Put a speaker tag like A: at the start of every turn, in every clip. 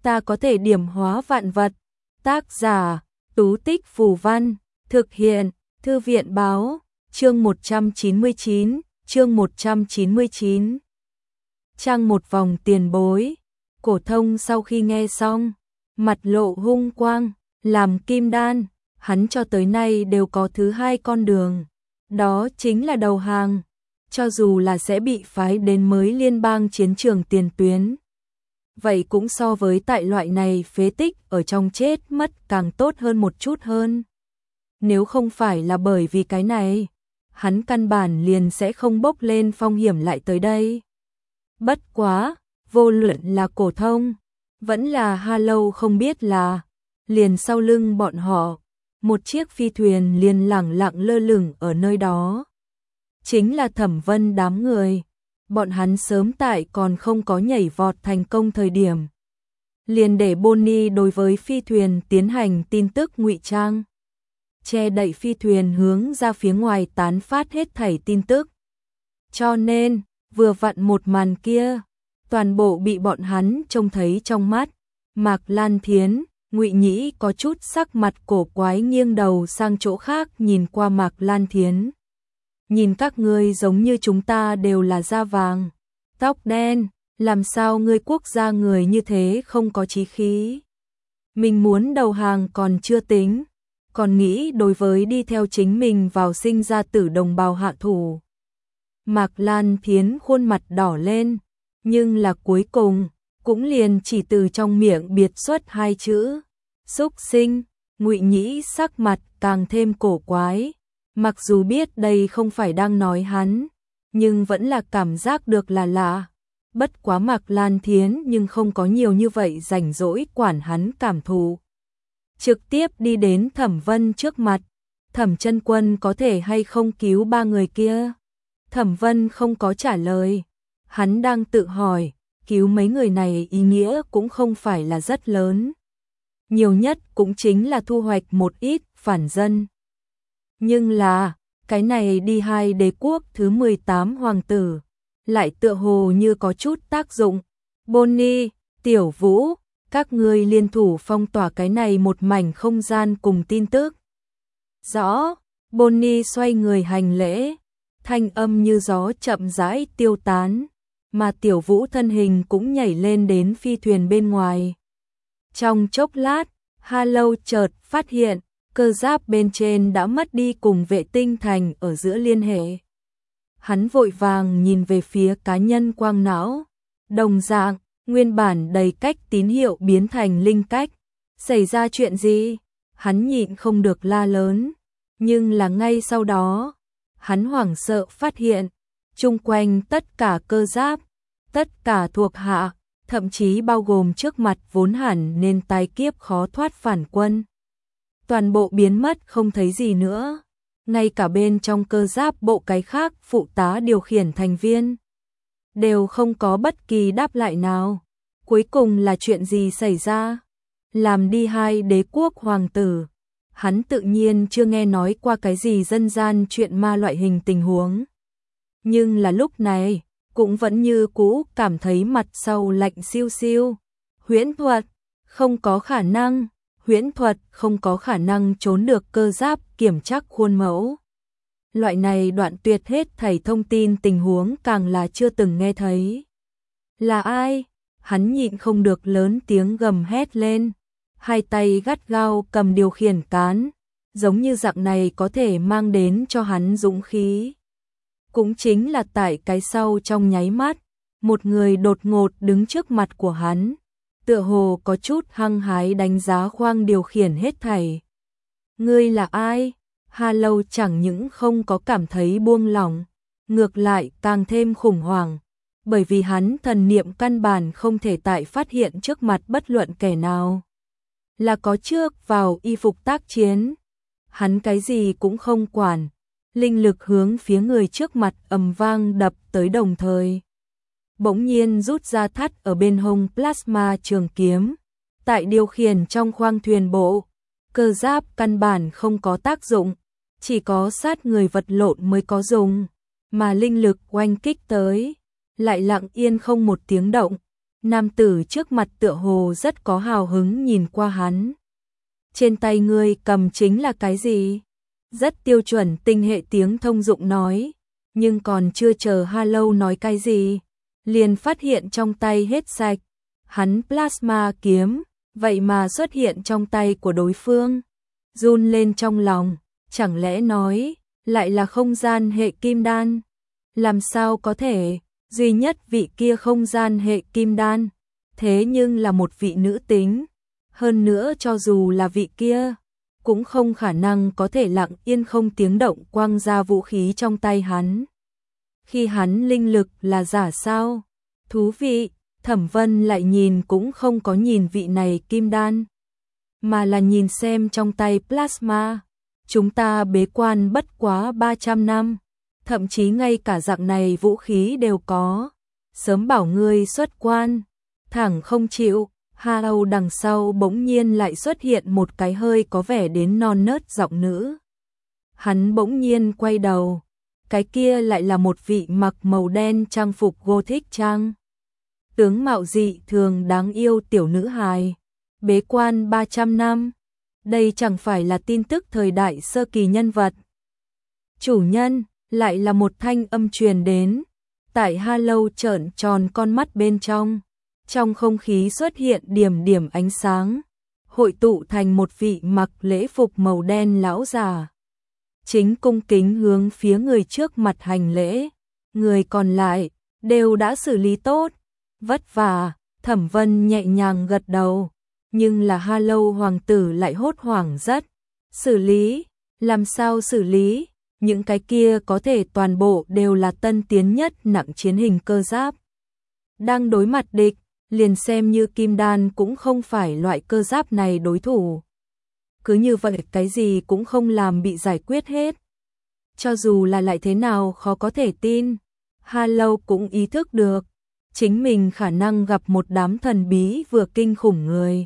A: ta có thể điểm hóa vạn vật. Tác giả, Tú Tích Phù Văn, thực hiện, Thư viện Báo, chương 199, chương 199. Trang một vòng tiền bối. Cổ Thông sau khi nghe xong, mặt lộ hung quang, làm kim đan, hắn cho tới nay đều có thứ hai con đường, đó chính là đầu hàng, cho dù là sẽ bị phái đến mới liên bang chiến trường tiền tuyến. Vậy cũng so với tại loại này phế tích ở trong chết mất càng tốt hơn một chút hơn. Nếu không phải là bởi vì cái này, hắn căn bản liền sẽ không bốc lên phong hiểm lại tới đây. Bất quá, vô luận là Cổ Thông, vẫn là Ha Lâu không biết là, liền sau lưng bọn họ, một chiếc phi thuyền liền lẳng lặng lơ lửng ở nơi đó. Chính là Thẩm Vân đám người, bọn hắn sớm tại còn không có nhảy vọt thành công thời điểm. Liền để Bonnie đối với phi thuyền tiến hành tin tức ngụy trang. Che đậy phi thuyền hướng ra phía ngoài tán phát hết thảy tin tức. Cho nên, vừa vặn một màn kia, toàn bộ bị bọn hắn trông thấy trong mắt. Mạc Lan Thiến, Ngụy Nhĩ có chút sắc mặt cổ quái nghiêng đầu sang chỗ khác nhìn qua Mạc Lan Thiến. Nhìn các ngươi giống như chúng ta đều là da vàng, tóc đen, làm sao ngươi quốc gia người như thế không có chí khí. Mình muốn đầu hàng còn chưa tính, còn nghĩ đối với đi theo chính mình vào sinh ra tử đồng bào hạ thủ. Mạc Lan Thiến khuôn mặt đỏ lên, nhưng là cuối cùng, cũng liền chỉ từ trong miệng biệt xuất hai chữ, xúc sinh. Ngụy Nhĩ sắc mặt càng thêm cổ quái, mặc dù biết đây không phải đang nói hắn, nhưng vẫn là cảm giác được là lạ. Bất quá Mạc Lan Thiến nhưng không có nhiều như vậy rảnh rỗi quản hắn cảm thụ. Trực tiếp đi đến Thẩm Vân trước mặt, Thẩm Chân Quân có thể hay không cứu ba người kia? Thẩm Vân không có trả lời, hắn đang tự hỏi, cứu mấy người này ý nghĩa cũng không phải là rất lớn. Nhiều nhất cũng chính là thu hoạch một ít phản dân. Nhưng là, cái này đi hai đế quốc thứ 18 hoàng tử, lại tựa hồ như có chút tác dụng. Bonnie, Tiểu Vũ, các ngươi liên thủ phong tỏa cái này một mảnh không gian cùng tin tức. Rõ, Bonnie xoay người hành lễ, thanh âm như gió chậm rãi tiêu tán, mà Tiểu Vũ thân hình cũng nhảy lên đến phi thuyền bên ngoài. Trong chốc lát, Ha Lâu chợt phát hiện, cơ giáp bên trên đã mất đi cùng vệ tinh thành ở giữa liên hệ. Hắn vội vàng nhìn về phía cá nhân quang não, đồng dạng, nguyên bản đầy cách tín hiệu biến thành linh cách. Xảy ra chuyện gì? Hắn nhịn không được la lớn, nhưng là ngay sau đó, hắn hoảng sợ phát hiện, chung quanh tất cả cơ giáp, tất cả thuộc hạ, thậm chí bao gồm trước mặt vốn hẳn nên tai kiếp khó thoát phản quân. Toàn bộ biến mất không thấy gì nữa, ngay cả bên trong cơ giáp bộ cái khác phụ tá điều khiển thành viên đều không có bất kỳ đáp lại nào. Cuối cùng là chuyện gì xảy ra? Làm đi hai đế quốc hoàng tử, hắn tự nhiên chưa nghe nói qua cái gì dân gian chuyện ma loại hình tình huống. Nhưng là lúc này, cũng vẫn như cũ cảm thấy mặt sau lạnh siêu siêu. Huyễn thuật, không có khả năng. Huyễn thuật không có khả năng trốn được cơ giáp kiểm chắc khuôn mẫu. Loại này đoạn tuyệt hết thảy thông tin tình huống càng là chưa từng nghe thấy. Là ai? Hắn nhịn không được lớn tiếng gầm hét lên, hai tay gắt gao cầm điều khiển cán, giống như dạng này có thể mang đến cho hắn dũng khí. Cũng chính là tại cái sau trong nháy mắt, một người đột ngột đứng trước mặt của hắn, tựa hồ có chút hăng hái đánh giá khoang điều khiển hết thảy. Ngươi là ai? Ha Lâu chẳng những không có cảm thấy buông lỏng, ngược lại càng thêm khủng hoảng, bởi vì hắn thần niệm căn bản không thể tại phát hiện trước mặt bất luận kẻ nào. Là có trước vào y phục tác chiến, hắn cái gì cũng không quản, linh lực hướng phía người trước mặt ầm vang đập tới đồng thời. Bỗng nhiên rút ra thắt ở bên hông plasma trường kiếm, tại điều khiển trong khoang thuyền bộ, cơ giáp căn bản không có tác dụng, chỉ có sát người vật lộn mới có dùng, mà linh lực oanh kích tới, lại lặng yên không một tiếng động, Nam tử trước mặt tựa hồ rất có hào hứng nhìn qua hắn. Trên tay ngươi cầm chính là cái gì? Rất tiêu chuẩn tinh hệ tiếng thông dụng nói, nhưng còn chưa chờ Hello nói cái gì, liền phát hiện trong tay hết sạch. Hắn plasma kiếm, vậy mà xuất hiện trong tay của đối phương. Run lên trong lòng, chẳng lẽ nói, lại là không gian hệ kim đan? Làm sao có thể, duy nhất vị kia không gian hệ kim đan, thế nhưng là một vị nữ tính. Hơn nữa cho dù là vị kia, cũng không khả năng có thể lặng yên không tiếng động quăng ra vũ khí trong tay hắn. Khi hắn linh lực là giả sao? Thú vị, Thẩm Vân lại nhìn cũng không có nhìn vị này kim đan, mà là nhìn xem trong tay plasma. Chúng ta bế quan bất quá 300 năm, thậm chí ngay cả dạng này vũ khí đều có. Sớm bảo ngươi xuất quan, thẳng không chịu. Hello đằng sau bỗng nhiên lại xuất hiện một cái hơi có vẻ đến non nớt giọng nữ. Hắn bỗng nhiên quay đầu, cái kia lại là một vị mặc màu đen trang phục Gothic trang. Tướng mạo dị thường đáng yêu tiểu nữ hài. Bế quan 300 năm, đây chẳng phải là tin tức thời đại sơ kỳ nhân vật. Chủ nhân, lại là một thanh âm truyền đến. Tại Hello trợn tròn con mắt bên trong không khí xuất hiện điểm điểm ánh sáng, hội tụ thành một vị mặc lễ phục màu đen lão già. Chính cung kính hướng phía người trước mặt hành lễ, người còn lại đều đã xử lý tốt. Vất vả, Thẩm Vân nhẹ nhàng gật đầu, nhưng là Hello hoàng tử lại hốt hoảng rất. Xử lý? Làm sao xử lý? Những cái kia có thể toàn bộ đều là tân tiến nhất nặng chiến hình cơ giáp. Đang đối mặt địch, liền xem như kim đan cũng không phải loại cơ giáp này đối thủ. Cứ như vậy cái gì cũng không làm bị giải quyết hết. Cho dù là lại thế nào khó có thể tin, Hello cũng ý thức được, chính mình khả năng gặp một đám thần bí vừa kinh khủng người.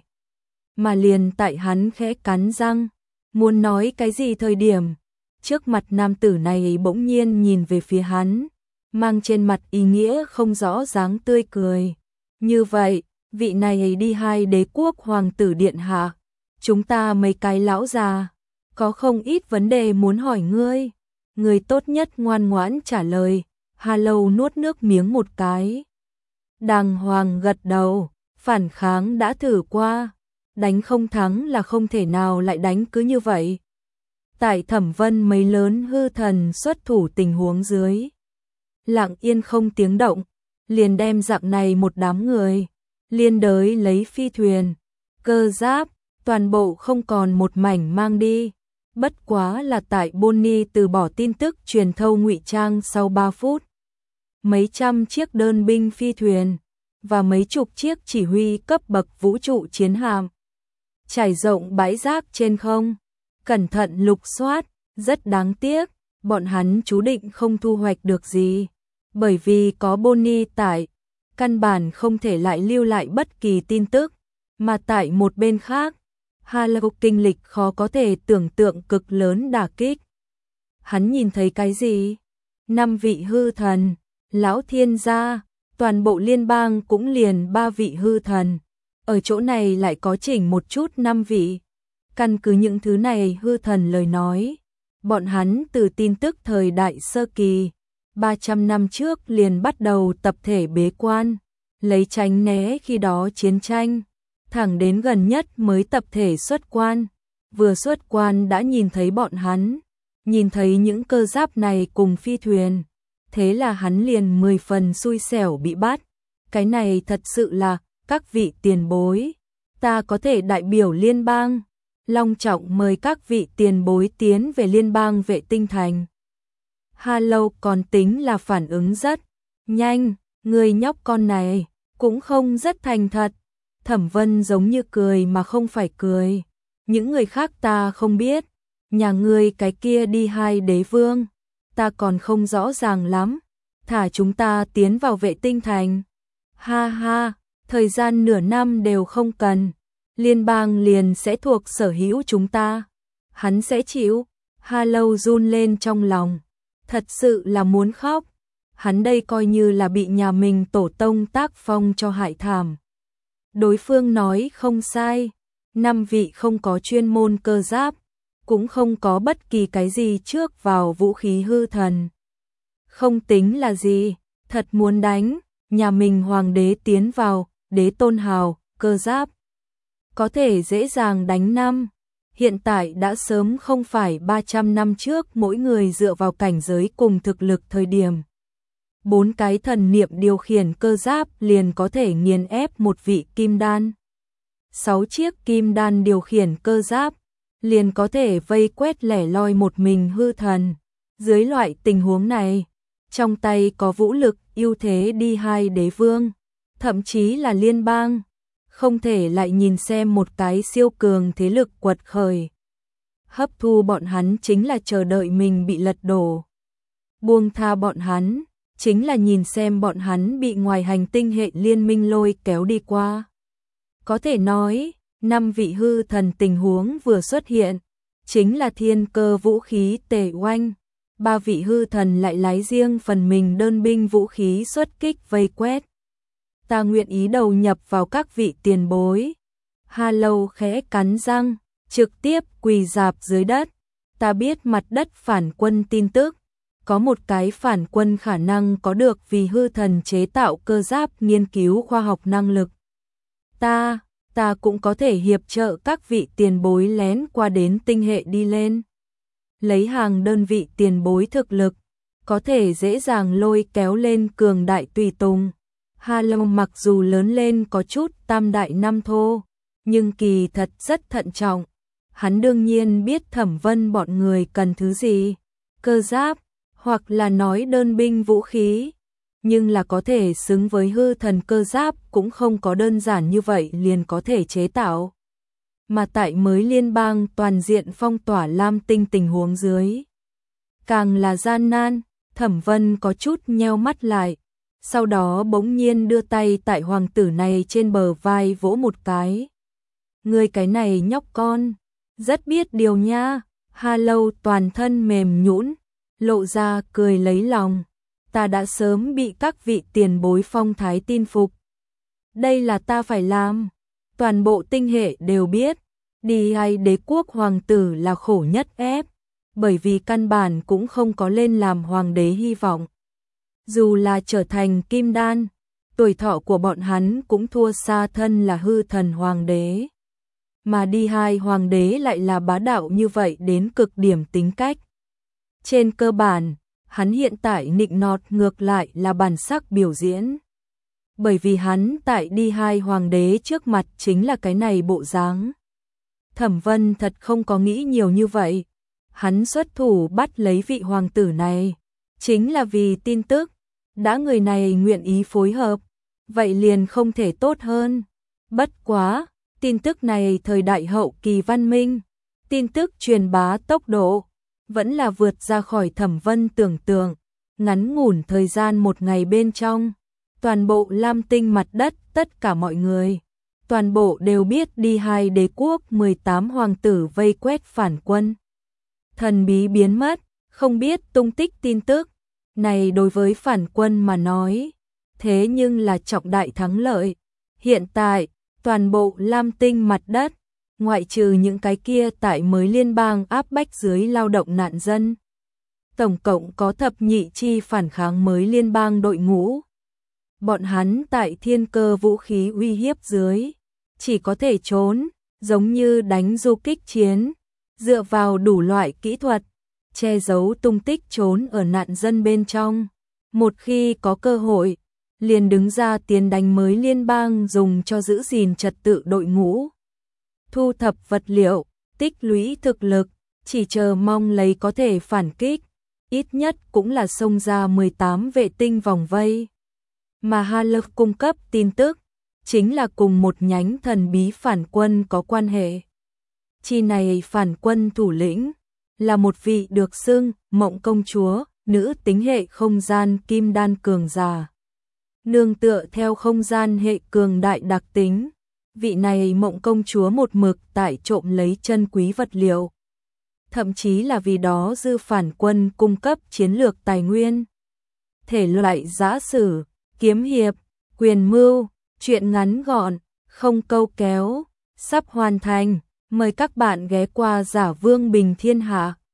A: Mà liền tại hắn khẽ cắn răng, muốn nói cái gì thời điểm, trước mặt nam tử này bỗng nhiên nhìn về phía hắn, mang trên mặt ý nghĩa không rõ dáng tươi cười. Như vậy, vị này đi hai đế quốc hoàng tử điện hạ, chúng ta mấy cái lão già, có không ít vấn đề muốn hỏi ngươi. Người tốt nhất ngoan ngoãn trả lời. Hello nuốt nước miếng một cái. Đàng hoàng gật đầu, phản kháng đã thử qua, đánh không thắng là không thể nào lại đánh cứ như vậy. Tại Thẩm Vân mấy lớn hư thần xuất thủ tình huống dưới, lặng yên không tiếng động, liền đem dạng này một đám người, liên đới lấy phi thuyền, cơ giáp, toàn bộ không còn một mảnh mang đi. Bất quá là tại Bonnie từ bỏ tin tức truyền thâu ngụy trang sau 3 phút. Mấy trăm chiếc đơn binh phi thuyền và mấy chục chiếc chỉ huy cấp bậc vũ trụ chiến hạm trải rộng bãi rác trên không, cẩn thận lục soát. Rất đáng tiếc, bọn hắn chú định không thu hoạch được gì, bởi vì có Bonnie tại, căn bản không thể lại lưu lại bất kỳ tin tức. Mà tại một bên khác, Hello kinh lịch khó có thể tưởng tượng cực lớn đả kích. Hắn nhìn thấy cái gì? 5 vị hư thần, lão thiên gia, toàn bộ liên bang cũng liền 3 vị hư thần. Ở chỗ này lại có chỉnh một chút 5 vị. Căn cứ những thứ này hư thần lời nói, bọn hắn từ tin tức thời đại sơ kỳ, 300 năm trước liền bắt đầu tập thể bế quan, lấy tránh né khi đó chiến tranh. Thẳng đến gần nhất mới tập thể xuất quan, vừa xuất quan đã nhìn thấy bọn hắn, nhìn thấy những cơ giáp này cùng phi thuyền, thế là hắn liền 10 phần xui xẻo bị bắt. Cái này thật sự là, các vị tiền bối, ta có thể đại biểu liên bang, long trọng mời các vị tiền bối tiến về liên bang vệ tinh thành. Hello còn tính là phản ứng rất nhanh, người nhóc con này cũng không rất thành thật. Thẩm Vân giống như cười mà không phải cười. Những người khác ta không biết, nhà ngươi cái kia đi hai đế vương, ta còn không rõ ràng lắm. Thả chúng ta tiến vào vệ tinh thành. Ha ha, thời gian nửa năm đều không cần, liên bang liền sẽ thuộc sở hữu chúng ta. Hắn sẽ chịu. Hello run lên trong lòng, thật sự là muốn khóc. hắn đây coi như là bị nhà mình tổ tông tác phong cho hại thảm. Đối phương nói không sai, 5 vị không có chuyên môn cơ giáp, cũng không có bất kỳ cái gì trước vào vũ khí hư thần. Không tính là gì, thật muốn đánh, nhà mình hoàng đế tiến vào, đế tôn hào, cơ giáp. Có thể dễ dàng đánh năm, hiện tại đã sớm không phải 300 năm trước mỗi người dựa vào cảnh giới cùng thực lực thời điểm. 4 cái thần niệm điều khiển cơ giáp liền có thể nghiền ép một vị kim đan. 6 chiếc kim đan điều khiển cơ giáp liền có thể vây quét lẻ loi một mình hư thần. Dưới loại tình huống này, trong tay có vũ lực ưu thế đi hai đế vương, thậm chí là liên bang, không thể lại nhìn xem một cái siêu cường thế lực quật khởi. Hấp thu bọn hắn chính là chờ đợi mình bị lật đổ. Buông tha bọn hắn, chính là nhìn xem bọn hắn bị ngoài hành tinh hệ liên minh lôi kéo đi qua. Có thể nói, 5 vị hư thần tình huống vừa xuất hiện, chính là thiên cơ vũ khí tề oanh. 3 vị hư thần lại lái riêng phần mình đơn binh vũ khí xuất kích vây quét. Ta nguyện ý đầu nhập vào các vị tiền bối. Hà Lâu khẽ cắn răng, trực tiếp quỳ rạp dưới đất. Ta biết mặt đất phản quân tin tức. Có một cái phản quân khả năng có được vì hư thần chế tạo cơ giáp nghiên cứu khoa học năng lực. Ta cũng có thể hiệp trợ các vị tiền bối lén qua đến tinh hệ đi lên. Lấy hàng đơn vị tiền bối thực lực, có thể dễ dàng lôi kéo lên cường đại tùy tùng. Hà Lâu mặc dù lớn lên có chút tam đại năm thô, nhưng kỳ thật rất thận trọng. Hắn đương nhiên biết Thẩm Vân bọn người cần thứ gì, cơ giáp, hoặc là nói đơn binh vũ khí. Nhưng là có thể xứng với hư thần cơ giáp cũng không có đơn giản như vậy liền có thể chế tạo. Mà tại mới liên bang toàn diện phong tỏa Lam Tinh tình huống dưới, càng là gian nan. Thẩm Vân có chút nheo mắt lại, sau đó bỗng nhiên đưa tay tại hoàng tử này trên bờ vai vỗ một cái. Ngươi cái này nhóc con, rất biết điều nha. Hà Lâu toàn thân mềm nhũn, lộ ra cười lấy lòng. Ta đã sớm bị các vị tiền bối phong thái tin phục. Đây là ta phải làm. Toàn bộ tinh hệ đều biết, đi hay đế quốc hoàng tử là khổ nhất ép, bởi vì căn bản cũng không có lên làm hoàng đế hy vọng. Dù là trở thành kim đan, tuổi thọ của bọn hắn cũng thua xa thân là hư thần hoàng đế. Mà đi hai hoàng đế lại là bá đạo như vậy đến cực điểm tính cách. Trên cơ bản, hắn hiện tại nịnh nọt ngược lại là bản sắc biểu diễn. Bởi vì hắn tại đi hai hoàng đế trước mặt chính là cái này bộ dáng. Thẩm Vân thật không có nghĩ nhiều như vậy. Hắn xuất thủ bắt lấy vị hoàng tử này, chính là vì tin tức. Đã người này nguyện ý phối hợp, vậy liền không thể tốt hơn. Bất quá, tin tức này thời đại hậu kỳ văn minh, tin tức truyền bá tốc độ vẫn là vượt ra khỏi Thẩm Vân tưởng tượng. Ngắn ngủn thời gian một ngày bên trong, toàn bộ Lam Tinh mặt đất, tất cả mọi người, toàn bộ đều biết đi hai đế quốc 18 hoàng tử vây quét phản quân. Thần bí biến mất, không biết tung tích tin tức. Này đối với phản quân mà nói, thế nhưng là trọng đại thắng lợi. Hiện tại, toàn bộ Lam Tinh mặt đất, ngoại trừ những cái kia tại mới liên bang áp bách dưới lao động nạn dân, tổng cộng có thập nhị chi phản kháng mới liên bang đội ngũ. Bọn hắn tại thiên cơ vũ khí uy hiếp dưới, chỉ có thể trốn, giống như đánh du kích chiến, dựa vào đủ loại kỹ thuật, che giấu tung tích trốn ở nạn dân bên trong. Một khi có cơ hội, liền đứng ra tiến đánh mới liên bang dùng cho giữ gìn trật tự đội ngũ. Thu thập vật liệu, tích lũy thực lực, chỉ chờ mong lấy có thể phản kích, ít nhất cũng là xông ra 18 vệ tinh vòng vây. Mà Hà Lực cung cấp tin tức, chính là cùng một nhánh thần bí phản quân có quan hệ. Chi này phản quân thủ lĩnh, là một vị được xưng Mộng Công Chúa, nữ tính hệ không gian kim đan cường giả. Nương tựa theo không gian hệ cường đại đặc tính, vị này Mộng Công Chúa một mực tại trộm lấy chân quý vật liệu. Thậm chí là vì đó dư phản quân cung cấp chiến lược tài nguyên. thể loại giã sử, kiếm hiệp, quyền mưu, truyện ngắn gọn, không câu kéo, sắp hoàn thành. Mời các bạn ghé qua Giả Vương Bình Thiên Hạ.